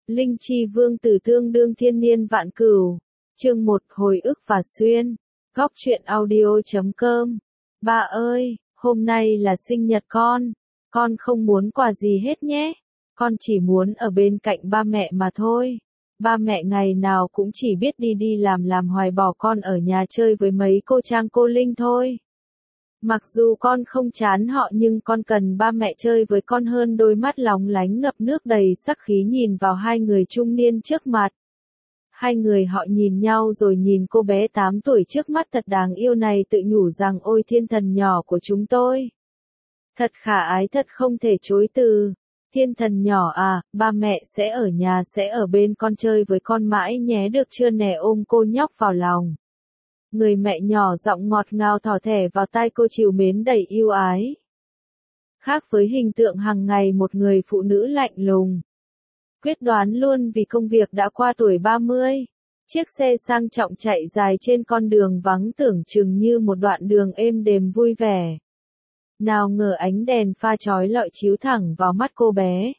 Linh chi vương tử tương đương thiên niên vạn cửu. Chương 1 hồi ức và xuyên. Góc truyện audio.com. Ba ơi, hôm nay là sinh nhật con không muốn quà gì hết nhé. Con chỉ muốn ở bên cạnh ba mẹ mà thôi. Ba mẹ ngày nào cũng chỉ biết đi làm hoài bỏ con ở nhà chơi với mấy cô Trang cô Linh thôi. Mặc dù con không chán họ nhưng con cần ba mẹ chơi với con hơn. Đôi mắt lóng lánh ngập nước đầy sắc khí nhìn vào hai người trung niên trước mặt. Hai người họ nhìn nhau rồi nhìn cô bé 8 tuổi trước mắt thật đáng yêu này tự nhủ rằng ôi thiên thần nhỏ của chúng tôi. Thật khả ái thật không thể chối từ. Thiên thần nhỏ à, ba mẹ sẽ ở nhà sẽ ở bên con chơi với con mãi nhé được chưa nè, ôm cô nhóc vào lòng. Người mẹ nhỏ giọng ngọt ngào thỏ thẻ vào tai cô trìu mến đầy yêu ái. Khác với hình tượng hàng ngày một người phụ nữ lạnh lùng. Quyết đoán luôn vì công việc đã qua tuổi 30. Chiếc xe sang trọng chạy dài trên con đường vắng tưởng chừng như một đoạn đường êm đềm vui vẻ. Nào ngờ ánh đèn pha chói lọi chiếu thẳng vào mắt cô bé.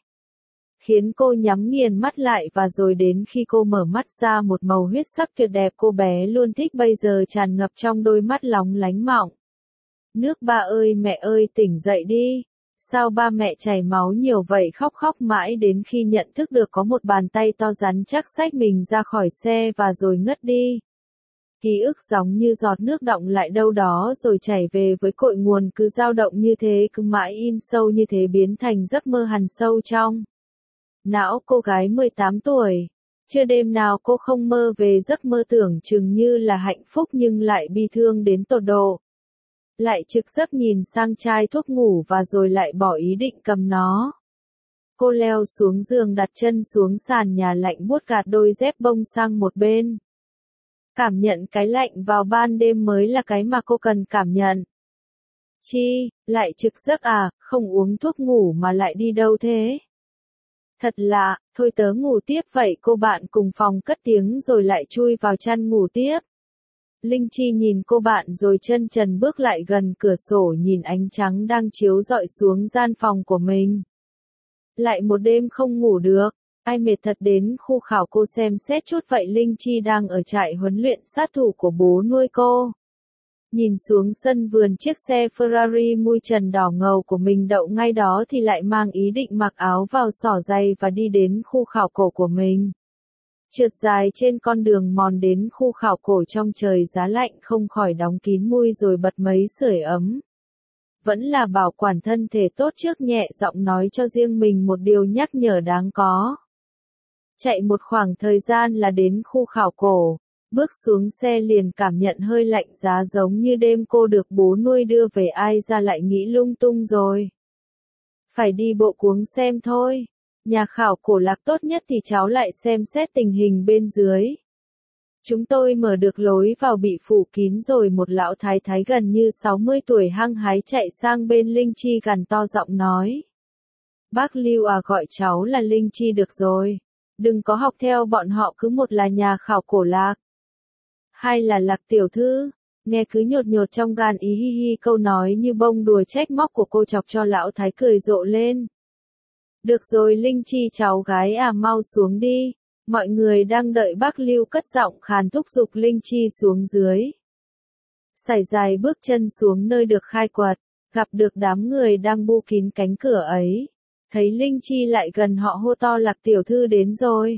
Khiến cô nhắm nghiền mắt lại và rồi đến khi cô mở mắt ra một màu huyết sắc tuyệt đẹp cô bé luôn thích bây giờ tràn ngập trong đôi mắt lóng lánh mọng. Nước ba ơi mẹ ơi tỉnh dậy đi. Sao ba mẹ chảy máu nhiều vậy khóc mãi đến khi nhận thức được có một bàn tay to rắn chắc xách mình ra khỏi xe và rồi ngất đi. Ký ức giống như giọt nước đọng lại đâu đó rồi chảy về với cội nguồn cứ dao động như thế cứ mãi in sâu như thế biến thành giấc mơ hằn sâu trong não cô gái 18 tuổi. Chưa đêm nào cô không mơ về giấc mơ tưởng chừng như là hạnh phúc nhưng lại bi thương đến tột độ. Lại trực giấc nhìn sang chai thuốc ngủ và rồi lại bỏ ý định cầm nó. Cô leo xuống giường đặt chân xuống sàn nhà lạnh buốt gạt đôi dép bông sang một bên. Cảm nhận cái lạnh vào ban đêm mới là cái mà cô cần cảm nhận. Chi, lại trực giấc à, không uống thuốc ngủ mà lại đi đâu thế? Thật lạ, thôi tớ ngủ tiếp vậy cô bạn cùng phòng cất tiếng rồi lại chui vào chăn ngủ tiếp. Linh Chi nhìn cô bạn rồi chân trần bước lại gần cửa sổ nhìn ánh trắng đang chiếu rọi xuống gian phòng của mình. Lại một đêm không ngủ được, ai mệt thật đến khu khảo cô xem xét chút vậy. Linh Chi đang ở trại huấn luyện sát thủ của bố nuôi cô. Nhìn xuống sân vườn chiếc xe Ferrari mui trần đỏ ngầu của mình đậu ngay đó thì lại mang ý định mặc áo vào xỏ giày và đi đến khu khảo cổ của mình. Trượt dài trên con đường mòn đến khu khảo cổ trong trời giá lạnh không khỏi đóng kín mui rồi bật mấy sưởi ấm. Vẫn là bảo quản thân thể tốt trước nhẹ giọng nói cho riêng mình một điều nhắc nhở đáng có. Chạy một khoảng thời gian là đến khu khảo cổ, bước xuống xe liền cảm nhận hơi lạnh giá giống như đêm cô được bố nuôi đưa về ai ra lại nghĩ lung tung rồi. Phải đi bộ cuống xem thôi. Nhà khảo cổ lạc tốt nhất thì cháu lại xem xét tình hình bên dưới. Chúng tôi mở được lối vào bị phủ kín rồi một lão thái thái gần như 60 tuổi hăng hái chạy sang bên Linh Chi gằn to giọng nói. Bác Lưu à gọi cháu là Linh Chi được rồi. Đừng có học theo bọn họ cứ một là nhà khảo cổ lạc. Hai là Lạc tiểu thư. Nghe cứ nhột trong gan ý hi hi câu nói như bông đùa trách móc của cô chọc cho lão thái cười rộ lên. Được rồi Linh Chi cháu gái à mau xuống đi. Mọi người đang đợi bác Lưu cất giọng khàn thúc giục Linh Chi xuống dưới. Sải dài bước chân xuống nơi được khai quật, gặp được đám người đang bu kín cánh cửa ấy. Thấy Linh Chi lại gần họ hô to Lạc tiểu thư đến rồi.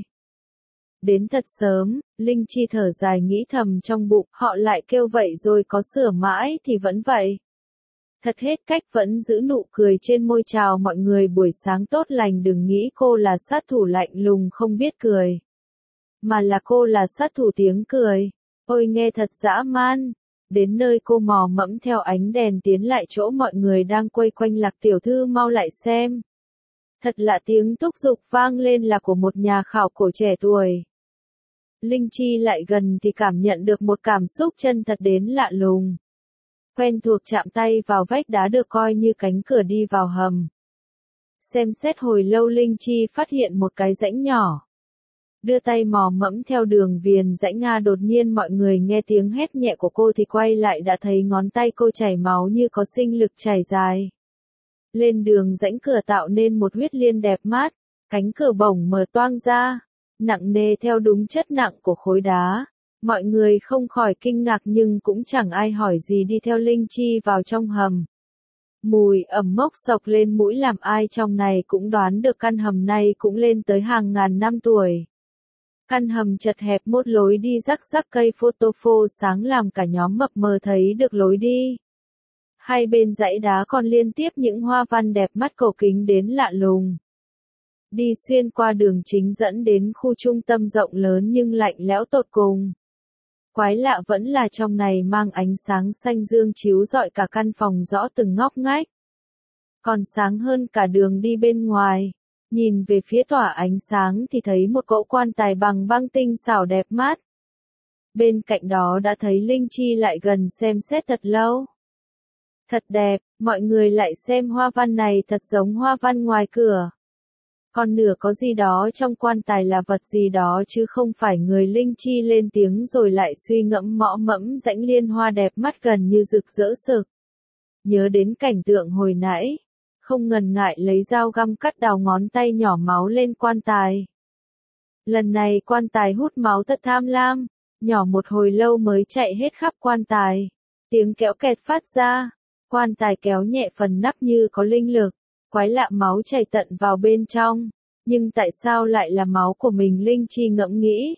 Đến thật sớm, Linh Chi thở dài nghĩ thầm trong bụng, họ lại kêu vậy rồi có sửa mãi thì vẫn vậy. Thật hết cách vẫn giữ nụ cười trên môi chào mọi người buổi sáng tốt lành đừng nghĩ cô là sát thủ lạnh lùng không biết cười. Mà là cô là sát thủ tiếng cười. Ôi nghe thật dã man. Đến nơi cô mò mẫm theo ánh đèn tiến lại chỗ mọi người đang quây quanh Lạc tiểu thư mau lại xem. Thật lạ tiếng thúc giục vang lên là của một nhà khảo cổ trẻ tuổi. Linh Chi lại gần thì cảm nhận được một cảm xúc chân thật đến lạ lùng. Quen thuộc chạm tay vào vách đá được coi như cánh cửa đi vào hầm. Xem xét hồi lâu Linh Chi phát hiện một cái rãnh nhỏ. Đưa tay mò mẫm theo đường viền rãnh đột nhiên mọi người nghe tiếng hét nhẹ của cô thì quay lại đã thấy ngón tay cô chảy máu như có sinh lực chảy dài. Lên đường rãnh cửa tạo nên một huyết liên đẹp mát, Cánh cửa bổng mở toang ra, nặng nề theo đúng chất nặng của khối đá. Mọi người không khỏi kinh ngạc nhưng cũng chẳng ai hỏi gì đi theo Linh Chi vào trong hầm. Mùi ẩm mốc sộc lên mũi làm ai trong này cũng đoán được căn hầm này cũng lên tới hàng ngàn năm tuổi. Căn hầm chật hẹp một lối đi rắc rắc cây photophore sáng làm cả nhóm mập mờ thấy được lối đi. Hai bên dãy đá còn liên tiếp những hoa văn đẹp mắt cổ kính đến lạ lùng. Đi xuyên qua đường chính dẫn đến khu trung tâm rộng lớn nhưng lạnh lẽo tột cùng. Quái lạ vẫn là trong này mang ánh sáng xanh dương chiếu rọi cả căn phòng rõ từng ngóc ngách. Còn sáng hơn cả đường đi bên ngoài. Nhìn về phía tỏa ánh sáng thì thấy một cỗ quan tài bằng băng tinh xảo đẹp mắt. Bên cạnh đó đã thấy Linh Chi lại gần xem xét thật lâu. Thật đẹp, mọi người lại xem hoa văn này thật giống hoa văn ngoài cửa. Còn nửa có gì đó trong quan tài là vật gì đó chứ không phải người. Linh Chi lên tiếng rồi lại suy ngẫm mõ mẫm rãnh liên hoa đẹp mắt gần như rực rỡ sực. Nhớ đến cảnh tượng hồi nãy, không ngần ngại lấy dao găm cắt đào ngón tay nhỏ máu lên quan tài. Lần này quan tài hút máu thật tham lam, nhỏ một hồi lâu mới chạy hết khắp quan tài. Tiếng kéo kẹt phát ra, quan tài kéo nhẹ phần nắp như có linh lực. Quái lạ máu chảy tận vào bên trong, nhưng tại sao lại là máu của mình? Linh Chi ngẫm nghĩ.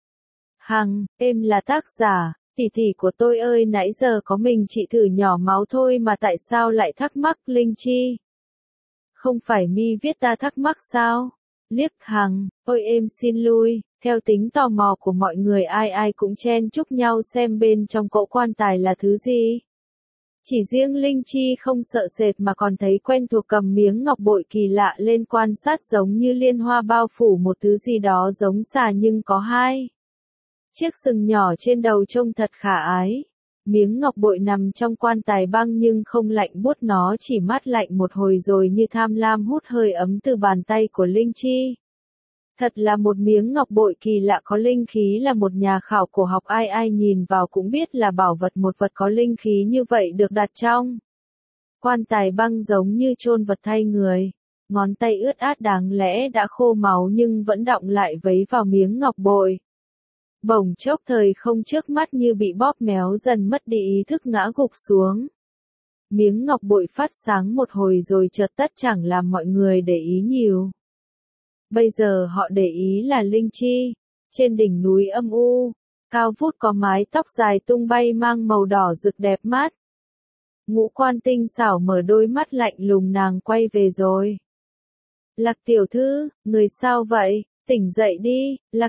Hằng, em là tác giả, tỷ tỷ của tôi ơi, nãy giờ có mình chị thử nhỏ máu thôi mà tại sao lại thắc mắc? Linh Chi. Không phải mi viết ta thắc mắc sao? Liếc Hằng, ôi em xin lui, theo tính tò mò của mọi người ai ai cũng chen chúc nhau xem bên trong cỗ quan tài là thứ gì. Chỉ riêng Linh Chi không sợ sệt mà còn thấy quen thuộc, cầm miếng ngọc bội kỳ lạ lên quan sát giống như liên hoa bao phủ một thứ gì đó giống xà nhưng có hai chiếc sừng nhỏ trên đầu trông thật khả ái. Miếng ngọc bội nằm trong quan tài băng nhưng không lạnh buốt, nó chỉ mát lạnh một hồi rồi như tham lam hút hơi ấm từ bàn tay của Linh Chi. Thật là một miếng ngọc bội kỳ lạ có linh khí, là một nhà khảo cổ học ai ai nhìn vào cũng biết là bảo vật. Một vật có linh khí như vậy được đặt trong quan tài băng giống như chôn vật thay người. Ngón tay ướt át đáng lẽ đã khô máu nhưng vẫn đọng lại vấy vào miếng ngọc bội. Bỗng chốc thời không trước mắt như bị bóp méo, dần mất đi ý thức ngã gục xuống. Miếng ngọc bội phát sáng một hồi rồi chợt tắt, chẳng làm mọi người để ý nhiều. Bây giờ họ để ý là Linh Chi, trên đỉnh núi âm u, cao vút có mái tóc dài tung bay mang màu đỏ rực đẹp mắt. Ngũ quan tinh xảo mở đôi mắt lạnh lùng, nàng quay về rồi. Lạc tiểu thư, người sao vậy? Tỉnh dậy đi, Lạc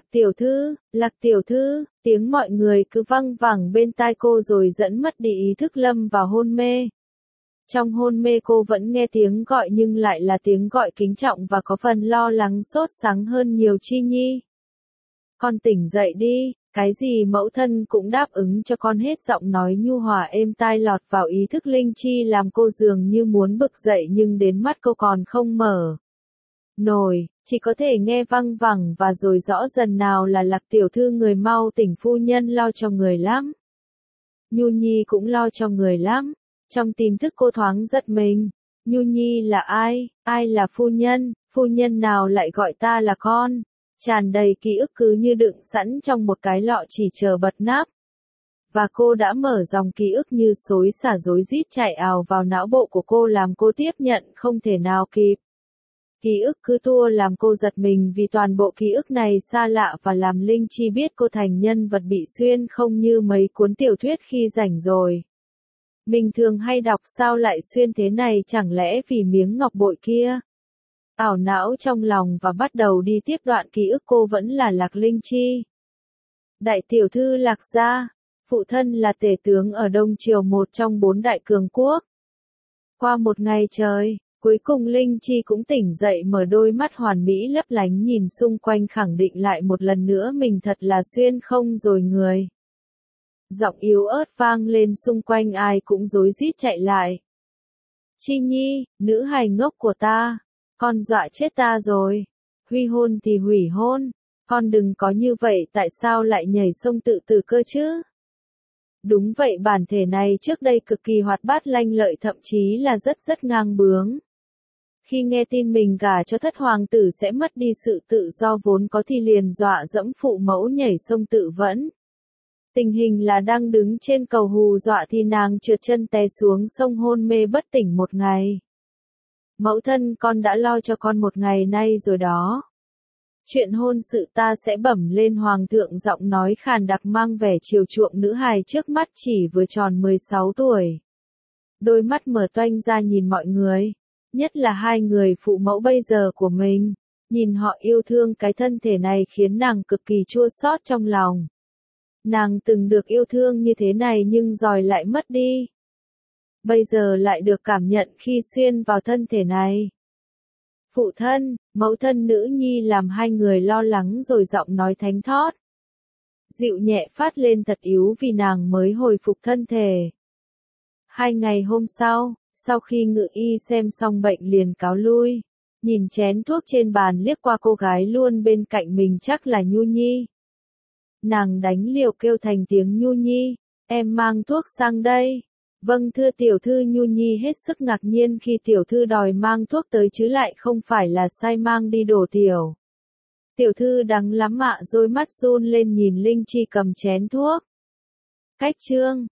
tiểu thư, tiếng mọi người cứ văng vẳng bên tai cô rồi dẫn mất đi ý thức, lâm vào hôn mê. Trong hôn mê cô vẫn nghe tiếng gọi nhưng lại là tiếng gọi kính trọng và có phần lo lắng sốt sắng hơn nhiều. Chi Nhi, con tỉnh dậy đi, cái gì mẫu thân cũng đáp ứng cho con hết. Giọng nói nhu hòa êm tai lọt vào ý thức Linh Chi làm cô dường như muốn bực dậy nhưng đến mắt cô còn không mở nổi, chỉ có thể nghe văng vẳng và rồi rõ dần. Nào là Lạc tiểu thư, người mau tỉnh, phu nhân lo cho người lắm. Nhu Nhi cũng lo cho người lắm. Trong tiềm thức cô thoáng giật mình. Nhu Nhi là ai? Ai là phu nhân? Phu nhân nào lại gọi ta là con? Tràn đầy ký ức cứ như đựng sẵn trong một cái lọ chỉ chờ bật nắp. Và cô đã mở dòng ký ức như xối xả rối rít chạy ào vào não bộ của cô làm cô tiếp nhận không thể nào kịp. Ký ức cứ tua làm cô giật mình vì toàn bộ ký ức này xa lạ và làm Linh Chi biết cô thành nhân vật bị xuyên không như mấy cuốn tiểu thuyết khi rảnh rồi. Mình thường hay đọc sao lại xuyên thế này, chẳng lẽ vì miếng ngọc bội kia? Ảo não trong lòng và bắt đầu đi tiếp đoạn ký ức. Cô vẫn là Lạc Linh Chi. Đại tiểu thư Lạc gia, phụ thân là tể tướng ở Đông Triều, một trong 4 đại cường quốc. Qua một ngày trời, cuối cùng Linh Chi cũng tỉnh dậy, mở đôi mắt hoàn mỹ lấp lánh nhìn xung quanh, khẳng định lại một lần nữa mình thật là xuyên không rồi người. Giọng yếu ớt vang lên xung quanh, ai cũng rối rít chạy lại. Chi Nhi, nữ hài ngốc của ta, con dọa chết ta rồi. Huy hôn thì hủy hôn, con đừng có như vậy, tại sao lại nhảy sông tự tử cơ chứ? Đúng vậy, bản thể này trước đây cực kỳ hoạt bát lanh lợi, thậm chí là rất ngang bướng. Khi nghe tin mình gả cho thất hoàng tử sẽ mất đi sự tự do vốn có thì liền dọa dẫm phụ mẫu nhảy sông tự vẫn. Tình hình là đang đứng trên cầu hù dọa thì nàng trượt chân té xuống sông hôn mê bất tỉnh một ngày. Mẫu thân con đã lo cho con một ngày nay rồi đó. Chuyện hôn sự ta sẽ bẩm lên hoàng thượng, giọng nói khàn đặc mang vẻ chiều chuộng nữ hài trước mắt chỉ vừa tròn 16 tuổi. Đôi mắt mở toanh ra nhìn mọi người, nhất là hai người phụ mẫu bây giờ của mình. Nhìn họ yêu thương cái thân thể này khiến nàng cực kỳ chua xót trong lòng. Nàng từng được yêu thương như thế này nhưng rồi lại mất đi. Bây giờ lại được cảm nhận khi xuyên vào thân thể này. Phụ thân, mẫu thân nữ nhi làm hai người lo lắng rồi giọng nói thánh thót. Dịu nhẹ phát lên thật yếu vì nàng mới hồi phục thân thể. 2 ngày hôm sau khi ngự y xem xong bệnh liền cáo lui. Nhìn chén thuốc trên bàn liếc qua cô gái luôn bên cạnh mình chắc là Nhu Nhi. Nàng đánh liều kêu thành tiếng Nhu Nhi, em mang thuốc sang đây. Vâng thưa tiểu thư. Nhu Nhi hết sức ngạc nhiên khi tiểu thư đòi mang thuốc tới chứ lại không phải là sai mang đi đổ tiểu. Tiểu thư đắng lắm ạ, đôi mắt run lên nhìn Linh Chi cầm chén thuốc. Cách chương